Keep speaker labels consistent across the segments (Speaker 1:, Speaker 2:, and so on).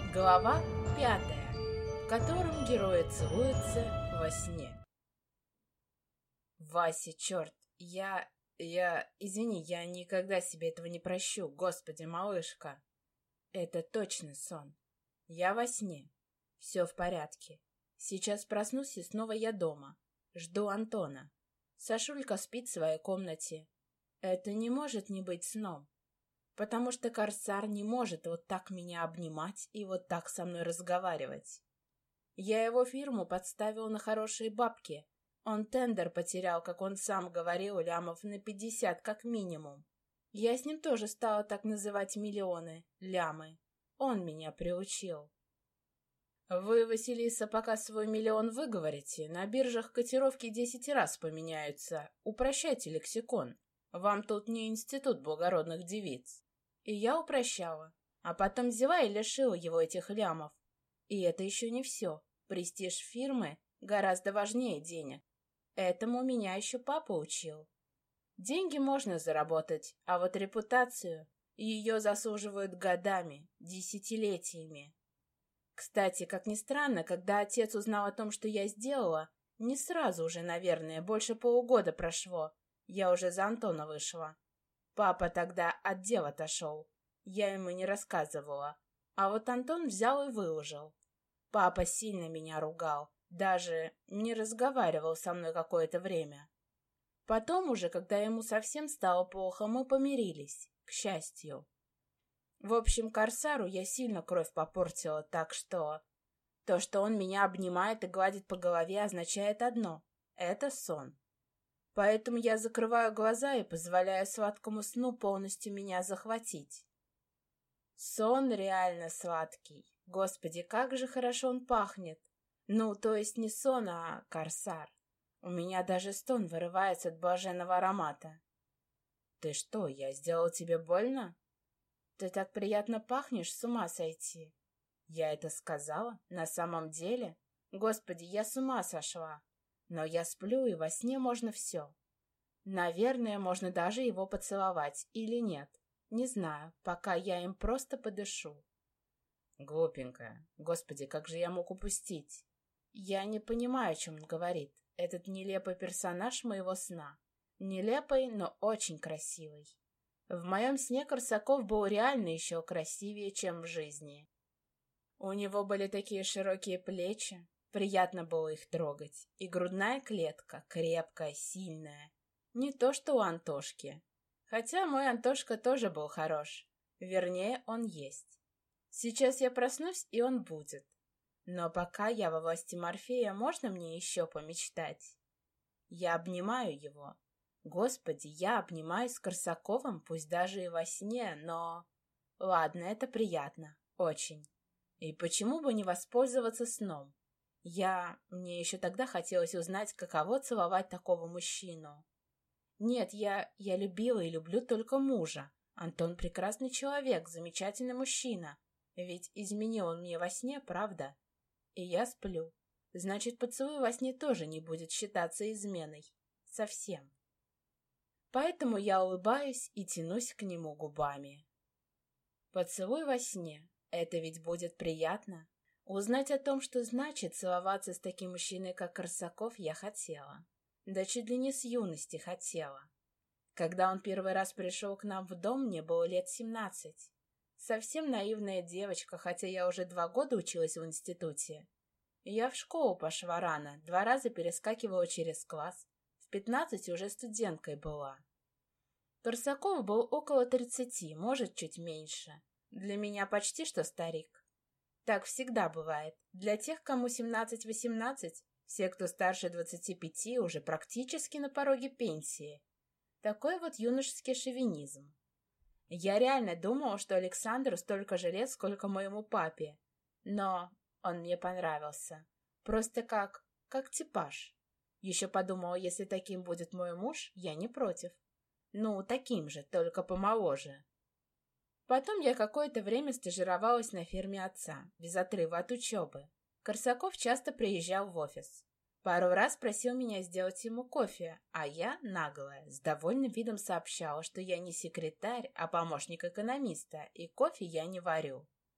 Speaker 1: Глава 5, в котором герои целуются во сне. Вася, черт, извини, я никогда себе этого не прощу, господи, малышка. Это точно сон. Я во сне. Все в порядке. Сейчас проснусь, и снова я дома. Жду Антона. Сашулька спит в своей комнате. Это не может не быть сном. Потому что Корсар не может вот так меня обнимать и вот так со мной разговаривать. Я его фирму подставил на хорошие бабки. Он тендер потерял, как он сам говорил, лямов на 50 как минимум. Я с ним тоже стала так называть миллионы, лямы. Он меня приучил. Вы, Василиса, пока свой миллион выговорите, на биржах котировки 10 раз поменяются. Упрощайте лексикон. Вам тут не институт благородных девиц. И я упрощала, а потом взяла и лишила его этих лямов. И это еще не все. Престиж фирмы гораздо важнее денег. Этому меня еще папа учил. Деньги можно заработать, а вот репутацию, ее заслуживают годами, десятилетиями. Кстати, как ни странно, когда отец узнал о том, что я сделала, не сразу уже, наверное, больше полугода прошло, я уже за Антона вышла. Папа тогда от дел отошел. Я ему не рассказывала. А вот Антон взял и выложил. Папа сильно меня ругал. Даже не разговаривал со мной какое-то время. Потом уже, когда ему совсем стало плохо, мы помирились. К счастью. В общем, Корсару я сильно кровь попортила, так что... То, что он меня обнимает и гладит по голове, означает одно. Это сон. Поэтому я закрываю глаза и позволяю сладкому сну полностью меня захватить. Сон реально сладкий. Господи, как же хорошо он пахнет. Ну, то есть не сон, а Корсар. У меня даже стон вырывается от блаженного аромата. Ты что, я сделал тебе больно? Ты так приятно пахнешь, с ума сойти. Я это сказала? На самом деле? Господи, я с ума сошла. Но я сплю, и во сне можно все. Наверное, можно даже его поцеловать, или нет. Не знаю, пока я им просто подышу. Глупенькая. Господи, как же я мог упустить? Я не понимаю, о чем он говорит. Этот нелепый персонаж моего сна. Нелепый, но очень красивый. В моем сне Корсаков был реально еще красивее, чем в жизни. У него были такие широкие плечи. Приятно было их трогать. И грудная клетка, крепкая, сильная. Не то, что у Антошки. Хотя мой Антошка тоже был хорош. Вернее, он есть. Сейчас я проснусь, и он будет. Но пока я во власти Морфея, можно мне еще помечтать? Я обнимаю его. Господи, я обнимаюсь с Корсаковым, пусть даже и во сне, но... Ладно, это приятно. Очень. И почему бы не воспользоваться сном? Мне еще тогда хотелось узнать, каково целовать такого мужчину. Нет, я любила и люблю только мужа. Антон прекрасный человек, замечательный мужчина. Ведь изменил он мне во сне, правда? И я сплю. Значит, поцелуй во сне тоже не будет считаться изменой. Совсем. Поэтому я улыбаюсь и тянусь к нему губами. Поцелуй во сне. Это ведь будет приятно. Узнать о том, что значит целоваться с таким мужчиной, как Корсаков, я хотела. Да чуть ли не с юности хотела. Когда он первый раз пришел к нам в дом, мне было лет 17. Совсем наивная девочка, хотя я уже 2 года училась в институте. Я в школу пошла рано, 2 раза перескакивала через класс. В 15 уже студенткой была. Корсаков был около 30, может, чуть меньше. Для меня почти что старик. Так всегда бывает. Для тех, кому 17-18, все, кто старше 25, уже практически на пороге пенсии. Такой вот юношеский шовинизм. Я реально думала, что Александру столько же лет, сколько моему папе. Но он мне понравился. Просто как типаж. Еще подумала, если таким будет мой муж, я не против. Ну, таким же, только помоложе. Потом я какое-то время стажировалась на фирме отца, без отрыва от учебы. Корсаков часто приезжал в офис. Пару раз просил меня сделать ему кофе, а я, наглая, с довольным видом сообщала, что я не секретарь, а помощник экономиста, и кофе я не варю.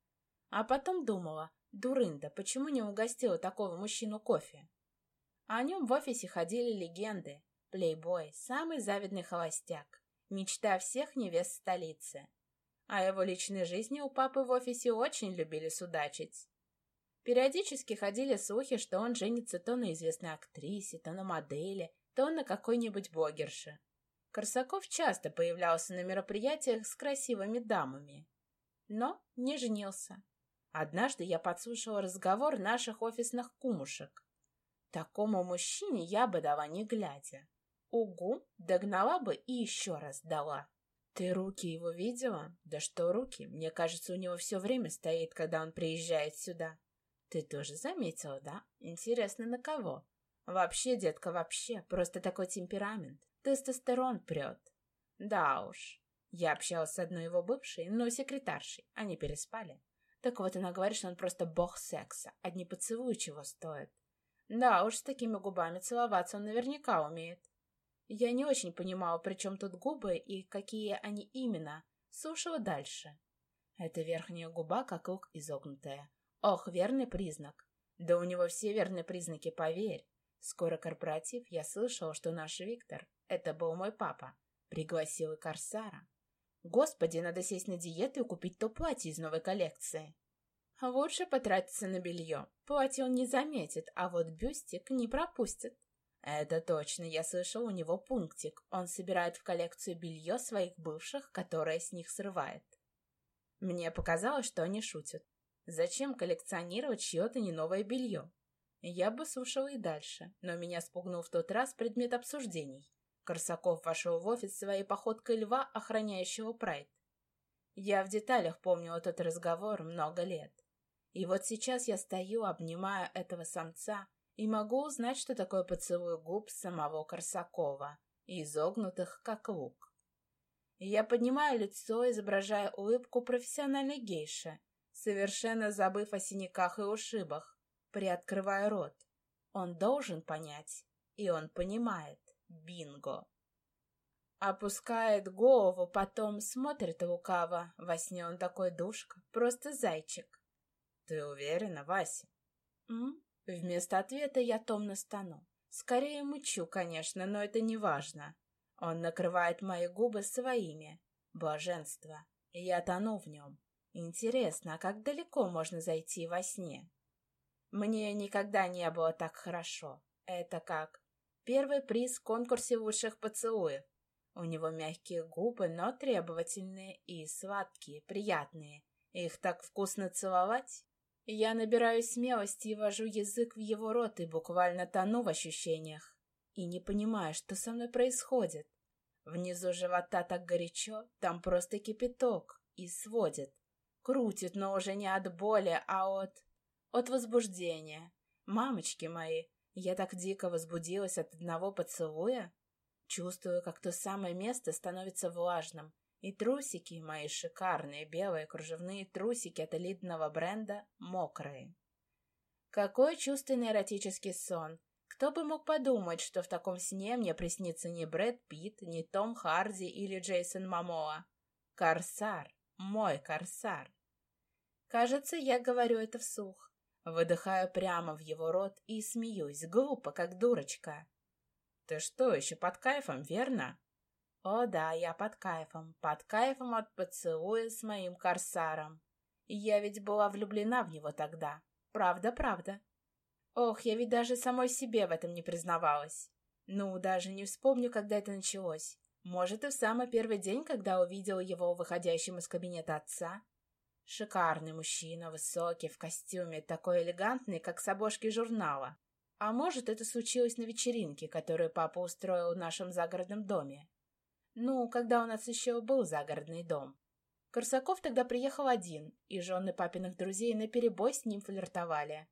Speaker 1: А потом думала, дурында, почему не угостила такого мужчину кофе? О нем в офисе ходили легенды. Плейбой, самый завидный холостяк, мечта всех невест столицы. А его личной жизни у папы в офисе очень любили судачить. Периодически ходили слухи, что он женится то на известной актрисе, то на модели, то на какой-нибудь блогерше. Корсаков часто появлялся на мероприятиях с красивыми дамами, но не женился. Однажды я подслушала разговор наших офисных кумушек. Такому мужчине я бы дала не глядя. Угу, догнала бы и еще раз дала. Ты руки его видела? Да что руки? Мне кажется, у него все время стоит, когда он приезжает сюда. Ты тоже заметила, да? Интересно, на кого? Вообще, детка, вообще, просто такой темперамент. Тестостерон прет. Да уж. Я общалась с одной его бывшей, но секретаршей. Они переспали. Так вот, она говорит, что он просто бог секса. Одни поцелуи чего стоят. Да уж, с такими губами целоваться он наверняка умеет. Я не очень понимала, при чем тут губы и какие они именно. Слушала дальше. Это верхняя губа, как лук изогнутая. Ох, верный признак. Да у него все верные признаки, поверь. Скоро корпоратив, я слышала, что наш Виктор, это был мой папа, пригласил и Корсара. Господи, надо сесть на диету и купить то платье из новой коллекции. Лучше потратиться на белье. Платье он не заметит, а вот бюстик не пропустит. Это точно, я слышал, у него пунктик. Он собирает в коллекцию белье своих бывших, которое с них срывает. Мне показалось, что они шутят. Зачем коллекционировать чье-то не новое белье? Я бы слушала и дальше, но меня спугнул в тот раз предмет обсуждений. Корсаков вошел в офис своей походкой льва, охраняющего прайд. Я в деталях помнила тот разговор много лет. И вот сейчас я стою, обнимаю этого самца, и могу узнать, что такое поцелуй губ самого Корсакова, изогнутых, как лук. Я поднимаю лицо, изображая улыбку профессиональной гейши, совершенно забыв о синяках и ушибах, приоткрывая рот. Он должен понять, и он понимает. Бинго! Опускает голову, потом смотрит лукаво. Во сне он такой душка, просто зайчик. Ты уверена, Вася? Вместо ответа я томно стану. Скорее мычу, конечно, но это не важно. Он накрывает мои губы своими. Блаженство. И я тону в нем. Интересно, а как далеко можно зайти во сне? Мне никогда не было так хорошо. Это как первый приз в конкурсе лучших поцелуев. У него мягкие губы, но требовательные и сладкие, приятные. Их так вкусно целовать. Я набираюсь смелости и вожу язык в его рот и буквально тону в ощущениях. И не понимаю, что со мной происходит. Внизу живота так горячо, там просто кипяток. И сводит. Крутит, но уже не от боли, а от возбуждения. Мамочки мои, я так дико возбудилась от одного поцелуя. Чувствую, как то самое место становится влажным. И трусики мои шикарные, белые кружевные трусики от элитного бренда, мокрые. Какой чувственный эротический сон. Кто бы мог подумать, что в таком сне мне приснится не Брэд Питт, не Том Харди или Джейсон Момоа. Корсар. Мой корсар. Кажется, я говорю это вслух. Выдыхаю прямо в его рот и смеюсь, глупо, как дурочка. Ты что, еще под кайфом, верно? О да, я под кайфом от поцелуя с моим корсаром. И я ведь была влюблена в него тогда. Правда, правда. Ох, я ведь даже самой себе в этом не признавалась. Ну, даже не вспомню, когда это началось. Может, и в самый первый день, когда увидела его выходящим из кабинета отца. Шикарный мужчина, высокий, в костюме, такой элегантный, как с обложки журнала. А может, это случилось на вечеринке, которую папа устроил в нашем загородном доме. Ну, когда у нас еще был загородный дом. Корсаков тогда приехал один, и жены папиных друзей наперебой с ним флиртовали.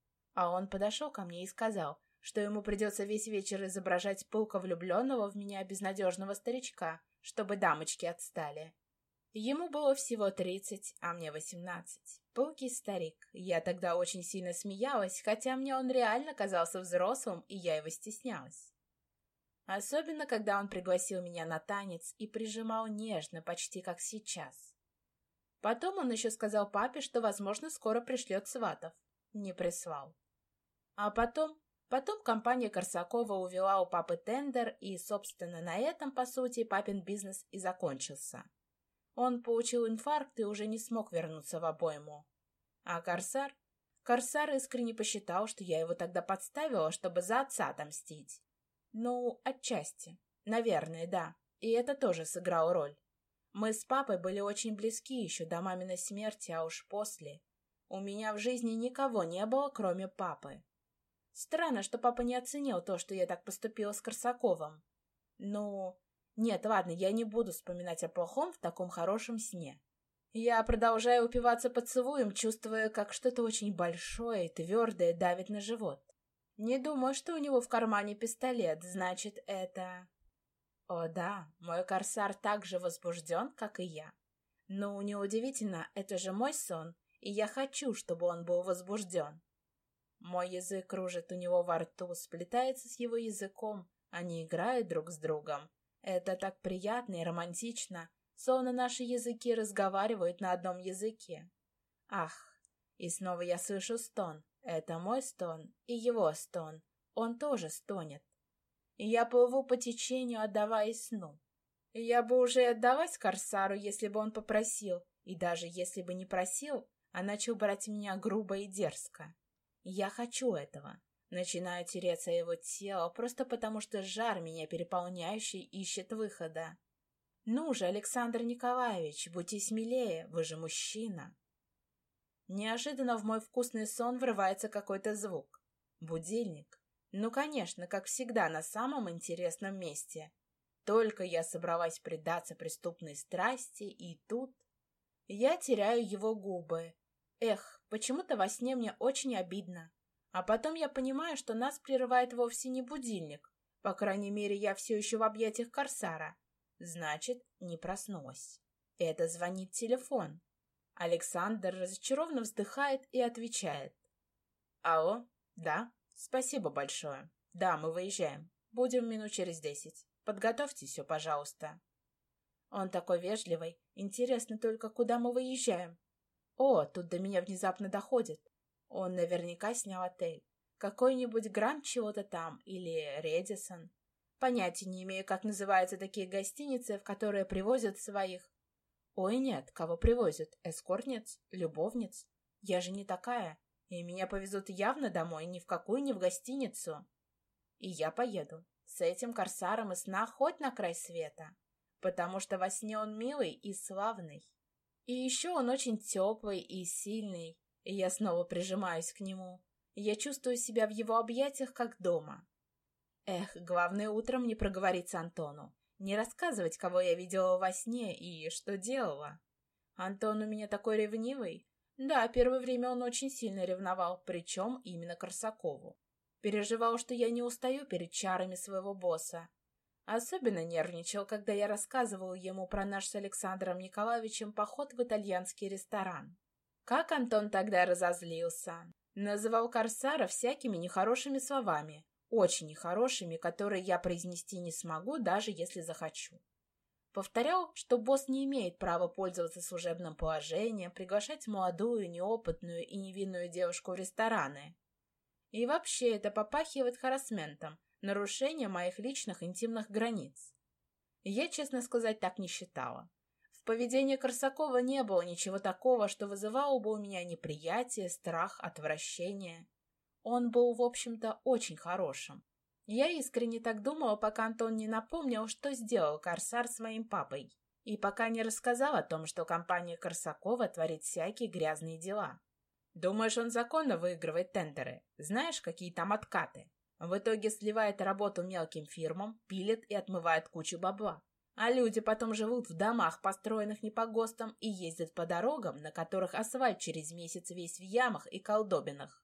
Speaker 1: А он подошел ко мне и сказал, что ему придется весь вечер изображать пылко влюбленного в меня безнадежного старичка, чтобы дамочки отстали. Ему было всего 30, а мне 18. Пылкий старик. Я тогда очень сильно смеялась, хотя мне он реально казался взрослым, и я его стеснялась. Особенно, когда он пригласил меня на танец и прижимал нежно, почти как сейчас. Потом он еще сказал папе, что, возможно, скоро пришлет сватов. Не прислал. А потом компания Корсакова увела у папы тендер, и, собственно, на этом, по сути, папин бизнес и закончился. Он получил инфаркт и уже не смог вернуться в обойму. А Корсар искренне посчитал, что я его тогда подставила, чтобы за отца отомстить. Ну, отчасти. Наверное, да. И это тоже сыграло роль. Мы с папой были очень близки еще до маминой смерти, а уж после. У меня в жизни никого не было, кроме папы. Странно, что папа не оценил то, что я так поступила с Корсаковым. Ну, нет, ладно, я не буду вспоминать о плохом в таком хорошем сне. Я продолжаю упиваться поцелуем, чувствуя, как что-то очень большое и твердое давит на живот. Не думаю, что у него в кармане пистолет, значит, это... О да, мой корсар так же возбужден, как и я. Ну, неудивительно, это же мой сон, и я хочу, чтобы он был возбужден. Мой язык кружит у него во рту, сплетается с его языком, они играют друг с другом. Это так приятно и романтично, словно наши языки разговаривают на одном языке. Ах, и снова я слышу стон. Это мой стон и его стон. Он тоже стонет. И я плыву по течению, отдаваясь сну. И я бы уже отдалась Корсару, если бы он попросил, и даже если бы не просил, а начал брать меня грубо и дерзко. И я хочу этого. Начинаю тереться о его тело, просто потому что жар меня переполняющий ищет выхода. Ну же, Александр Николаевич, будьте смелее, вы же мужчина. Неожиданно в мой вкусный сон врывается какой-то звук. Будильник. Ну, конечно, как всегда, на самом интересном месте. Только я собралась предаться преступной страсти, и тут... Я теряю его губы. Эх, почему-то во сне мне очень обидно. А потом я понимаю, что нас прерывает вовсе не будильник. По крайней мере, я все еще в объятиях Корсара. Значит, не проснулась. Это звонит телефон. Александр разочарованно вздыхает и отвечает. Алло? Да? Спасибо большое. Да, мы выезжаем. Будем минут через 10. Подготовьте все, пожалуйста. Он такой вежливый. Интересно только, куда мы выезжаем. О, тут до меня внезапно доходит. Он наверняка снял отель. Какой-нибудь Гранд чего-то там или Редисон. Понятия не имею, как называются такие гостиницы, в которые привозят своих... Ой, нет, кого привозят? Эскортниц? Любовниц? Я же не такая. И меня повезут явно домой, ни в какую, ни в гостиницу. И я поеду. С этим Корсаром и сна хоть на край света. Потому что во сне он милый и славный. И еще он очень теплый и сильный. И я снова прижимаюсь к нему. И я чувствую себя в его объятиях, как дома. Эх, главное утром не проговориться Антону. Не рассказывать, кого я видела во сне и что делала. Антон у меня такой ревнивый. Да, первое время он очень сильно ревновал, причем именно Корсакову. Переживал, что я не устаю перед чарами своего босса. Особенно нервничал, когда я рассказывала ему про наш с Александром Николаевичем поход в итальянский ресторан. Как Антон тогда разозлился. Называл Корсара всякими нехорошими словами. Очень нехорошими, которые я произнести не смогу, даже если захочу. Повторял, что босс не имеет права пользоваться служебным положением, приглашать молодую, неопытную и невинную девушку в рестораны. И вообще это попахивает харассментом, нарушением моих личных интимных границ. Я, честно сказать, так не считала. В поведении Корсакова не было ничего такого, что вызывало бы у меня неприятие, страх, отвращение. Он был, в общем-то, очень хорошим. Я искренне так думала, пока Антон не напомнил, что сделал Корсар с моим папой, и пока не рассказал о том, что компания Корсакова творит всякие грязные дела. Думаешь, он законно выигрывает тендеры? Знаешь, какие там откаты? В итоге сливает работу мелким фирмам, пилит и отмывает кучу бабла. А люди потом живут в домах, построенных не по ГОСТам, и ездят по дорогам, на которых асфальт через месяц весь в ямах и колдобинах.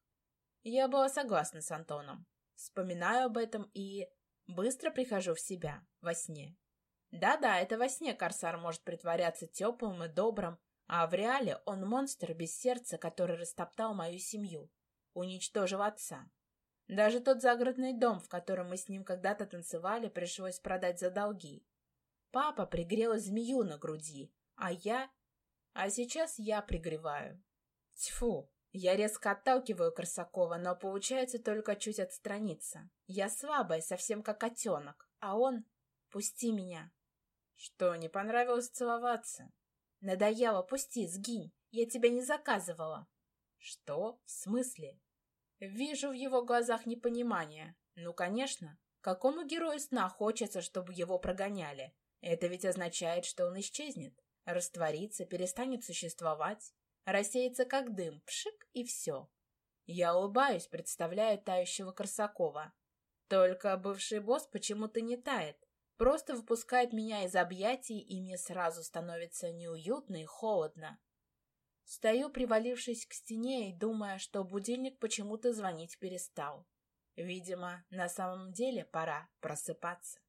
Speaker 1: Я была согласна с Антоном. Вспоминаю об этом и быстро прихожу в себя во сне. Да-да, это во сне Корсар может притворяться теплым и добрым, а в реале он монстр без сердца, который растоптал мою семью, уничтожил отца. Даже тот загородный дом, в котором мы с ним когда-то танцевали, пришлось продать за долги. Папа пригрел змею на груди, а А сейчас я пригреваю. Тьфу! Я резко отталкиваю Корсакова, но получается только чуть отстраниться. Я слабая, совсем как котенок, а он... Пусти меня. Что, не понравилось целоваться? Надоело, пусти, сгинь. Я тебя не заказывала. Что? В смысле? Вижу в его глазах непонимание. Ну, конечно. Какому герою сна хочется, чтобы его прогоняли? Это ведь означает, что он исчезнет, растворится, перестанет существовать, рассеется как дым, пшик и все. Я улыбаюсь, представляя тающего Корсакова. Только бывший босс почему-то не тает, просто выпускает меня из объятий, и мне сразу становится неуютно и холодно. Стою, привалившись к стене и думая, что будильник почему-то звонить перестал. Видимо, на самом деле пора просыпаться.